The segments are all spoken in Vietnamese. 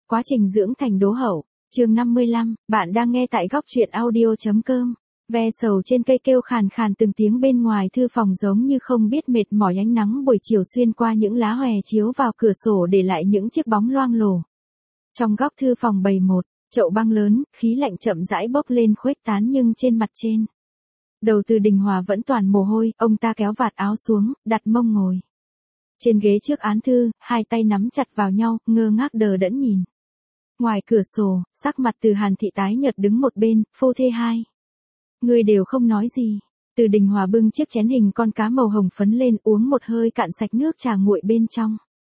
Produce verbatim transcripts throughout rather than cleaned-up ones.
Quá trình dưỡng thành đố hậu, chương năm mươi lăm, bạn đang nghe tại góc truyện audio.com. Ve sầu trên cây kêu khàn khàn từng tiếng bên ngoài thư phòng giống như không biết mệt mỏi, ánh nắng buổi chiều xuyên qua những lá hòe chiếu vào cửa sổ để lại những chiếc bóng loang lổ. Trong góc thư phòng bày một chậu băng lớn, khí lạnh chậm rãi bốc lên khuếch tán nhưng trên mặt trên. Đầu Từ Đình Hòa vẫn toàn mồ hôi, ông ta kéo vạt áo xuống, đặt mông ngồi trên ghế trước án thư, hai tay nắm chặt vào nhau, ngơ ngác đờ đẫn nhìn. Ngoài cửa sổ, sắc mặt Từ Hàn Thị tái nhợt đứng một bên, phô thê hai người đều không nói gì. Từ Đình Hòa bưng chiếc chén hình con cá màu hồng phấn lên, uống một hơi cạn sạch nước trà nguội bên trong.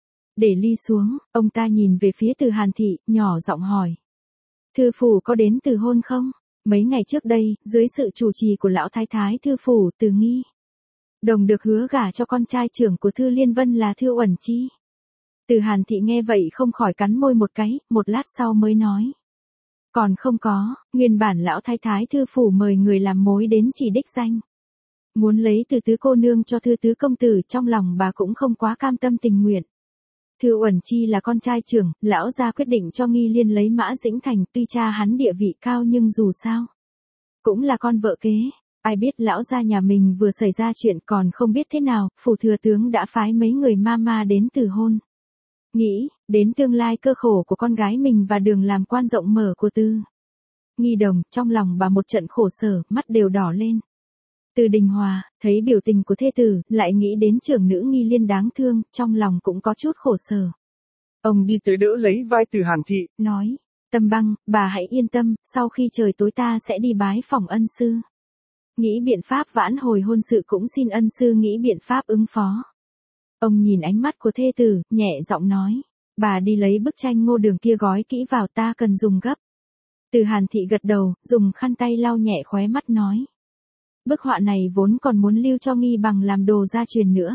Để ly xuống, ông ta nhìn về phía Từ Hàn Thị, nhỏ giọng hỏi. Thư phủ có đến từ hôn không? Mấy ngày trước đây, dưới sự chủ trì của lão thái thái thư phủ Từ Nghi Đồng được hứa gả cho con trai trưởng của Thư Liên Vân là Thư Uẩn Chi. Từ Hàn Thị nghe vậy không khỏi cắn môi một cái, một lát sau mới nói. Còn không có, nguyên bản lão thái thái thư phủ mời người làm mối đến chỉ đích danh. Muốn lấy từ tứ cô nương cho Thư tứ công tử, trong lòng bà cũng không quá cam tâm tình nguyện. Thư Uẩn Chi là con trai trưởng, lão gia quyết định cho Nghi Liên lấy Mã Dĩnh Thành, tuy cha hắn địa vị cao nhưng dù sao cũng là con vợ kế. Ai biết lão gia nhà mình vừa xảy ra chuyện còn không biết thế nào, phủ thừa tướng đã phái mấy người ma ma đến từ hôn. Nghĩ đến tương lai cơ khổ của con gái mình và đường làm quan rộng mở của Tư Nghi Đồng, trong lòng bà một trận khổ sở, mắt đều đỏ lên. Từ Đình Hòa thấy biểu tình của thê tử, lại nghĩ đến trưởng nữ Nghi Liên đáng thương, trong lòng cũng có chút khổ sở. Ông đi tới đỡ lấy vai Từ Hàn Thị, nói, Tâm Băng, bà hãy yên tâm, sau khi trời tối ta sẽ đi bái phỏng ân sư. Nghĩ biện pháp vãn hồi hôn sự, cũng xin ân sư nghĩ biện pháp ứng phó. Ông nhìn ánh mắt của thê tử, nhẹ giọng nói, bà đi lấy bức tranh Ngô Đường kia gói kỹ vào, ta cần dùng gấp. Từ Hàn Thị gật đầu, dùng khăn tay lau nhẹ khóe mắt nói. Bức họa này vốn còn muốn lưu cho Nghi Bằng làm đồ gia truyền nữa.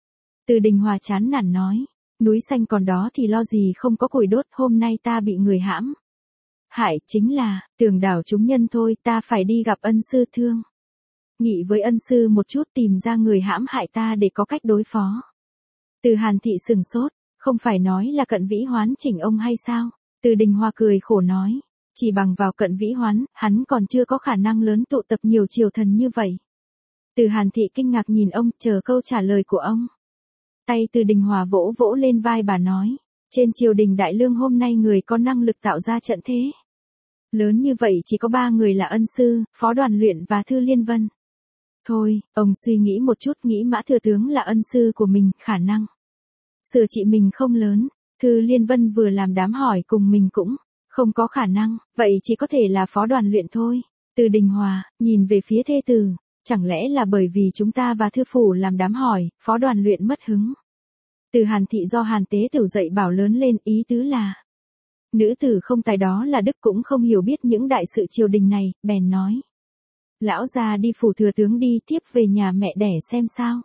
Từ Đình Hòa chán nản nói, núi xanh còn đó thì lo gì không có củi đốt, hôm nay ta bị người hãm hại chính là Tường đảo chúng nhân thôi, ta phải đi gặp ân sư thương nghị với ân sư một chút, tìm ra người hãm hại ta để có cách đối phó. Từ Hàn Thị sừng sốt, không phải nói là Cận Vĩ Hoán chỉnh ông hay sao? Từ Đình Hòa cười khổ nói, chỉ bằng vào Cận Vĩ Hoán, hắn còn chưa có khả năng lớn tụ tập nhiều triều thần như vậy. Từ Hàn Thị kinh ngạc nhìn ông, chờ câu trả lời của ông. Tay Từ Đình Hòa vỗ vỗ lên vai bà nói, trên triều đình Đại Lương hôm nay người có năng lực tạo ra trận thế lớn như vậy chỉ có ba người là ân sư, Phó Đoàn Luyện và Thư Liên Vân. Thôi, ông suy nghĩ một chút, nghĩ Mã thừa tướng là ân sư của mình, khả năng sửa trị mình không lớn. Thư Liên Vân vừa làm đám hỏi cùng mình cũng không có khả năng, vậy chỉ có thể là Phó Đoàn Luyện thôi. Từ Đình Hòa nhìn về phía thê tử, chẳng lẽ là bởi vì chúng ta và thư phủ làm đám hỏi, Phó Đoàn Luyện mất hứng. Từ Hàn Thị do Hàn Tế Tửu dạy bảo lớn lên, ý tứ là nữ tử không tài đó là đức, cũng không hiểu biết những đại sự triều đình này, bèn nói. Lão già đi phủ thừa tướng đi, tiếp về nhà mẹ đẻ xem sao.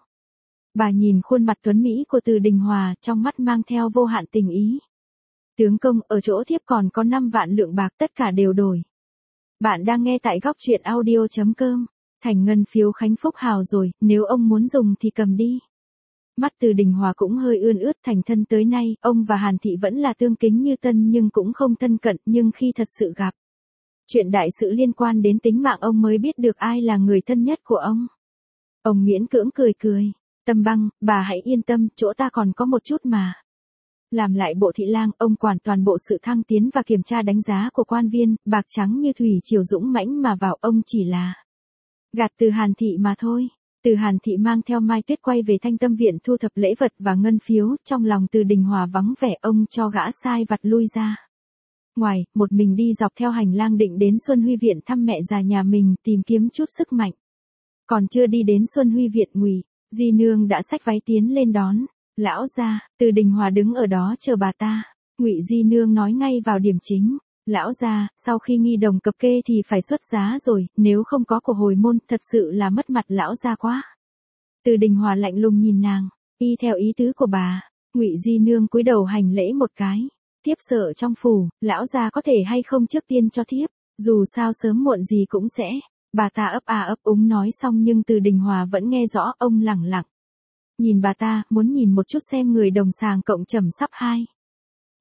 Bà nhìn khuôn mặt tuấn Mỹ của Từ Đình Hòa, trong mắt mang theo vô hạn tình ý. Tướng công, ở chỗ thiếp còn có năm vạn lượng bạc, tất cả đều đổi. Bạn đang nghe tại góc truyện audio.com. Thành ngân phiếu Khánh Phúc Hào rồi, nếu ông muốn dùng thì cầm đi. Mắt Từ Đình Hòa cũng hơi ươn ướt, thành thân tới nay, ông và Hàn Thị vẫn là tương kính như tân nhưng cũng không thân cận, nhưng khi thật sự gặp chuyện đại sự liên quan đến tính mạng ông mới biết được ai là người thân nhất của ông. Ông miễn cưỡng cười cười, Tâm Băng, bà hãy yên tâm, chỗ ta còn có một chút mà. Làm lại bộ thị lang, ông quản toàn bộ sự thăng tiến và kiểm tra đánh giá của quan viên, bạc trắng như thủy triều dũng mãnh mà vào, ông chỉ là gạt Từ Hàn Thị mà thôi. Từ Hàn Thị mang theo Mai Tuyết quay về Thanh Tâm Viện thu thập lễ vật và ngân phiếu, trong lòng Từ Đình Hòa vắng vẻ, ông cho gã sai vặt lui ra ngoài, một mình đi dọc theo hành lang định đến Xuân Huy Viện thăm mẹ già nhà mình, tìm kiếm chút sức mạnh. Còn chưa đi đến Xuân Huy Viện, Ngụy Di Nương đã xách váy tiến lên đón. Lão gia. Từ Đình Hòa đứng ở đó chờ bà ta. Ngụy Di Nương nói ngay vào điểm chính. Lão gia, sau khi Nghi Đồng cập kê thì phải xuất giá rồi, nếu không có của hồi môn, thật sự là mất mặt lão gia quá. Từ Đình Hòa lạnh lùng nhìn nàng, y theo ý tứ của bà. Ngụy Di Nương cúi đầu hành lễ một cái. Thiếp sợ trong phủ, lão gia có thể hay không trước tiên cho thiếp, dù sao sớm muộn gì cũng sẽ. Bà ta ấp à ấp úng nói xong nhưng Từ Đình Hòa vẫn nghe rõ, ông lẳng lặng nhìn bà ta, muốn nhìn một chút xem người đồng sàng cộng trầm sắp hai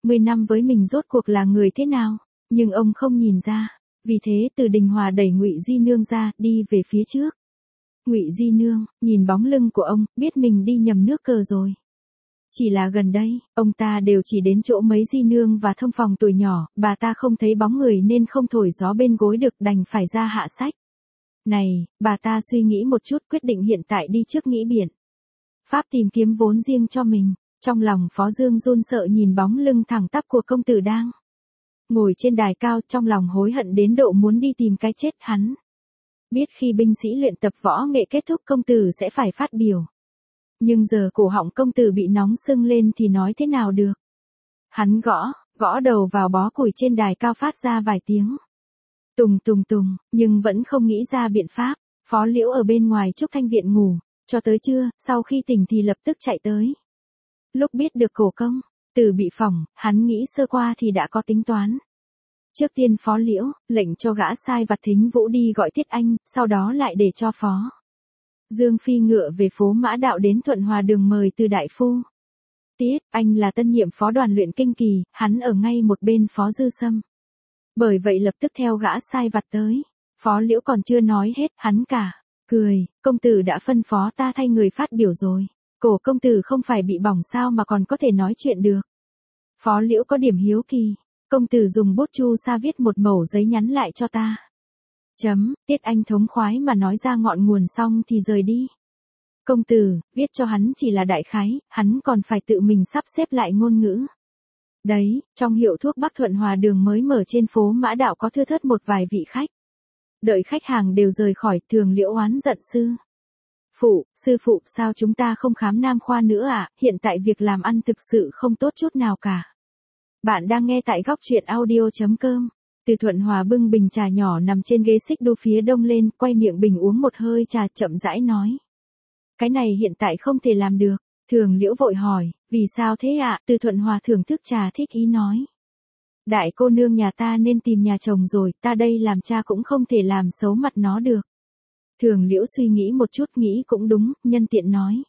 mười năm với mình rốt cuộc là người thế nào, nhưng ông không nhìn ra. Vì thế Từ Đình Hòa đẩy Ngụy Di Nương ra, đi về phía trước. Ngụy Di Nương, nhìn bóng lưng của ông, biết mình đi nhầm nước cờ rồi. Chỉ là gần đây, ông ta đều chỉ đến chỗ mấy Di Nương và thông phòng tuổi nhỏ, bà ta không thấy bóng người nên không thổi gió bên gối được, đành phải ra hạ sách. Này, bà ta suy nghĩ một chút, quyết định hiện tại đi trước nghĩ biện pháp tìm kiếm vốn riêng cho mình. Trong lòng Phó Dương run sợ nhìn bóng lưng thẳng tắp của công tử đang ngồi trên đài cao, trong lòng hối hận đến độ muốn đi tìm cái chết. Hắn biết khi binh sĩ luyện tập võ nghệ kết thúc công tử sẽ phải phát biểu. Nhưng giờ cổ họng công tử bị nóng sưng lên thì nói thế nào được. Hắn gõ, gõ đầu vào bó củi trên đài cao phát ra vài tiếng. Tùng tùng tùng, nhưng vẫn không nghĩ ra biện pháp. Phó Liễu ở bên ngoài Trúc Thanh Viện ngủ, cho tới trưa, sau khi tỉnh thì lập tức chạy tới. Lúc biết được cổ công tử bị phỏng, hắn nghĩ sơ qua thì đã có tính toán. Trước tiên Phó Liễu lệnh cho gã sai vặt Thính Vũ đi gọi Tiết Anh, sau đó lại để cho Phó Dương phi ngựa về phố Mã Đạo đến Thuận Hòa Đường mời Từ đại phu. Tiết Anh là tân nhiệm phó đoàn luyện kinh kỳ, hắn ở ngay một bên Phó Dư Sâm. Bởi vậy lập tức theo gã sai vặt tới. Phó Liễu còn chưa nói hết, hắn cả cười, công tử đã phân phó ta thay người phát biểu rồi. Cổ công tử không phải bị bỏng sao mà còn có thể nói chuyện được. Phó Liễu có điểm hiếu kỳ. Công tử dùng bút chu sa viết một mẩu giấy nhắn lại cho ta. Chấm, Tiết Anh thống khoái mà nói ra ngọn nguồn xong thì rời đi. Công tử, viết cho hắn chỉ là đại khái, hắn còn phải tự mình sắp xếp lại ngôn ngữ. Đấy, trong hiệu thuốc Bắc Thuận Hòa Đường mới mở trên phố Mã Đạo có thưa thớt một vài vị khách. Đợi khách hàng đều rời khỏi, Thường Liễu oán giận sư phụ, sư phụ sao chúng ta không khám nam khoa nữa à, hiện tại việc làm ăn thực sự không tốt chút nào cả. Bạn đang nghe tại góc truyện audio.com. Từ Thuận Hòa bưng bình trà nhỏ nằm trên ghế xích đu phía đông lên, quay miệng bình uống một hơi trà chậm rãi nói. Cái này hiện tại không thể làm được. Thường Liễu vội hỏi, vì sao thế ạ? À? Từ Thuận Hòa thưởng thức trà thích ý nói. Đại cô nương nhà ta nên tìm nhà chồng rồi, ta đây làm cha cũng không thể làm xấu mặt nó được. Thường Liễu suy nghĩ một chút, nghĩ cũng đúng, nhân tiện nói.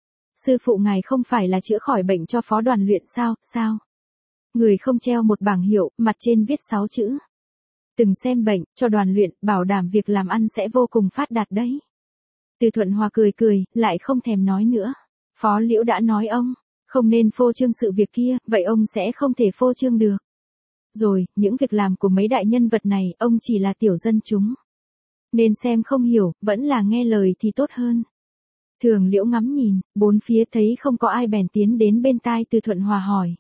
Sư phụ ngài không phải là chữa khỏi bệnh cho phó đoàn luyện sao, sao? Người không treo một bảng hiệu, mặt trên viết sáu chữ. Từng xem bệnh, cho đoàn luyện, bảo đảm việc làm ăn sẽ vô cùng phát đạt đấy. Từ Thuận Hòa cười cười, lại không thèm nói nữa. Phó Liễu đã nói ông, không nên phô trương sự việc kia, vậy ông sẽ không thể phô trương được. Rồi, những việc làm của mấy đại nhân vật này, ông chỉ là tiểu dân chúng. Nên xem không hiểu, vẫn là nghe lời thì tốt hơn. Thường Liễu ngắm nhìn, bốn phía thấy không có ai bèn tiến đến bên tai Từ Thuận Hòa hỏi.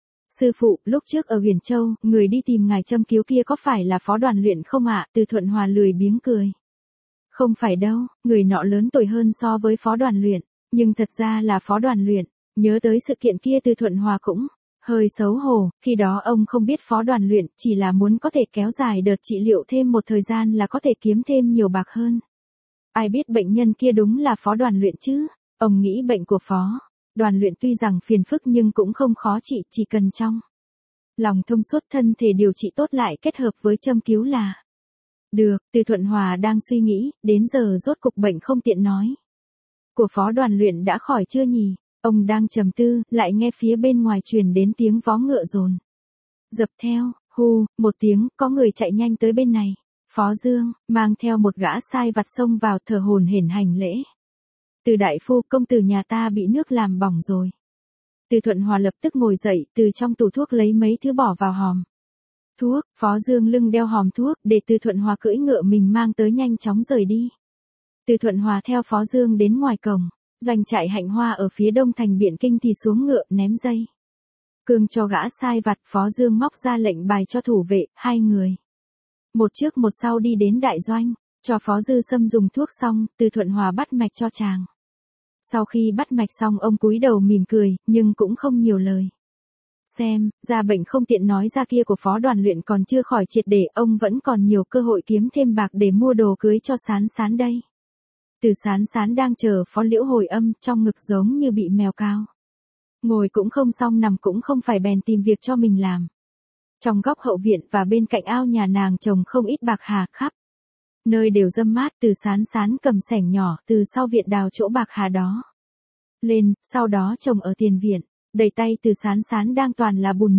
Sư phụ, lúc trước ở Huyền Châu, người đi tìm ngài châm cứu kia có phải là phó đoàn luyện không ạ? Từ Thuận Hòa lười biếng cười. Không phải đâu, người nọ lớn tuổi hơn so với phó đoàn luyện, nhưng thật ra là phó đoàn luyện. Nhớ tới sự kiện kia Từ Thuận Hòa cũng hơi xấu hổ, khi đó ông không biết phó đoàn luyện chỉ là muốn có thể kéo dài đợt trị liệu thêm một thời gian là có thể kiếm thêm nhiều bạc hơn. Ai biết bệnh nhân kia đúng là phó đoàn luyện chứ, ông nghĩ bệnh của phó đoàn luyện tuy rằng phiền phức nhưng cũng không khó trị, chỉ cần trong lòng thông suốt thân thể điều trị tốt lại kết hợp với châm cứu là được. Từ Thuận Hòa đang suy nghĩ, đến giờ rốt cục bệnh không tiện nói. Của phó đoàn luyện đã khỏi chưa nhỉ? Ông đang trầm tư, lại nghe phía bên ngoài truyền đến tiếng vó ngựa dồn dập theo, hu, một tiếng, có người chạy nhanh tới bên này. Phó Dương, mang theo một gã sai vặt xông vào thở hổn hển hành lễ. Từ đại phu, công tử nhà ta bị nước làm bỏng rồi. Từ Thuận Hòa lập tức ngồi dậy, từ trong tủ thuốc lấy mấy thứ bỏ vào hòm thuốc. Phó Dương lưng đeo hòm thuốc, để Từ Thuận Hòa cưỡi ngựa mình mang tới nhanh chóng rời đi. Từ Thuận Hòa theo Phó Dương đến ngoài cổng. Doanh trại Hạnh Hoa ở phía đông thành Biện Kinh thì xuống ngựa ném dây cương cho gã sai vặt. Phó Dương móc ra lệnh bài cho thủ vệ, hai người một trước một sau đi đến đại doanh, cho Phó Dư Sâm dùng thuốc xong, Từ Thuận Hòa bắt mạch cho chàng. Sau khi bắt mạch xong ông cúi đầu mỉm cười, nhưng cũng không nhiều lời. Xem, ra bệnh không tiện nói ra kia của phó đoàn luyện còn chưa khỏi triệt để, ông vẫn còn nhiều cơ hội kiếm thêm bạc để mua đồ cưới cho Sán Sán đây. Từ Sán Sán đang chờ Phó Liễu hồi âm, trong ngực giống như bị mèo cao. Ngồi cũng không xong nằm cũng không phải bèn tìm việc cho mình làm. Trong góc hậu viện và bên cạnh ao nhà nàng trồng không ít bạc hà khắp nơi đều râm mát. Từ Sán Sán cầm xẻng nhỏ từ sau viện đào chỗ bạc hà đó lên, sau đó trồng ở tiền viện. Đầy tay Từ Sán Sán đang toàn là bùn nước.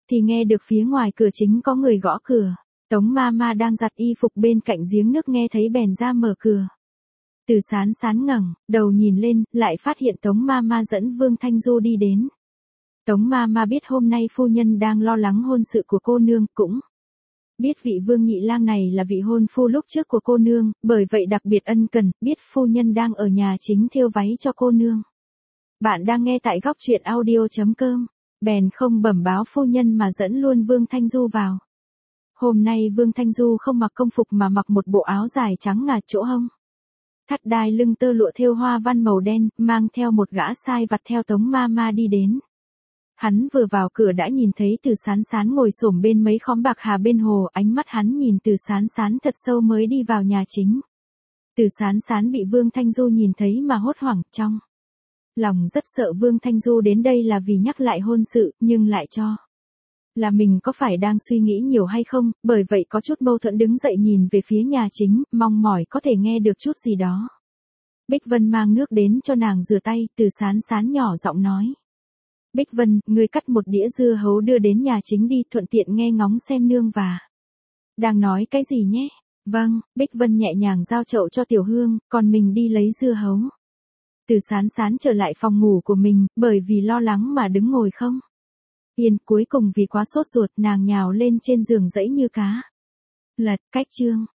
thì nghe được phía ngoài cửa chính có người gõ cửa. Tống ma ma đang giặt y phục bên cạnh giếng nước nghe thấy bèn ra mở cửa. Từ Sán Sán ngẩng đầu nhìn lên, lại phát hiện Tống ma ma dẫn Vương Thanh Du đi đến. Tống ma ma biết hôm nay phu nhân đang lo lắng hôn sự của cô nương, cũng biết vị Vương nhị lang này là vị hôn phu lúc trước của cô nương, bởi vậy đặc biệt ân cần, biết phu nhân đang ở nhà chính thêu váy cho cô nương. Bạn đang nghe tại góc truyện audio chấm com, bèn không bẩm báo phu nhân mà dẫn luôn Vương Thanh Du vào. Hôm nay Vương Thanh Du không mặc công phục mà mặc một bộ áo dài trắng ngà chỗ hông. Thắt đai lưng tơ lụa thêu hoa văn màu đen, mang theo một gã sai vặt theo Tống ma ma đi đến. Hắn vừa vào cửa đã nhìn thấy Từ Sán Sán ngồi xổm bên mấy khóm bạc hà bên hồ, ánh mắt hắn nhìn Từ Sán Sán thật sâu mới đi vào nhà chính. Từ Sán Sán bị Vương Thanh Du nhìn thấy mà hốt hoảng, trong lòng rất sợ Vương Thanh Du đến đây là vì nhắc lại hôn sự, nhưng lại cho là mình có phải đang suy nghĩ nhiều hay không, bởi vậy có chút mâu thuẫn đứng dậy nhìn về phía nhà chính, mong mỏi có thể nghe được chút gì đó. Bích Vân mang nước đến cho nàng rửa tay, Từ Sán Sán nhỏ giọng nói. Bích Vân, ngươi cắt một đĩa dưa hấu đưa đến nhà chính đi, thuận tiện nghe ngóng xem nương và đang nói cái gì nhé. Vâng, Bích Vân nhẹ nhàng giao chậu cho Tiểu Hương, còn mình đi lấy dưa hấu. Từ Sán Sán trở lại phòng ngủ của mình, bởi vì lo lắng mà đứng ngồi không yên, cuối cùng vì quá sốt ruột nàng nhào lên trên giường dẫy như cá lật. Cách chương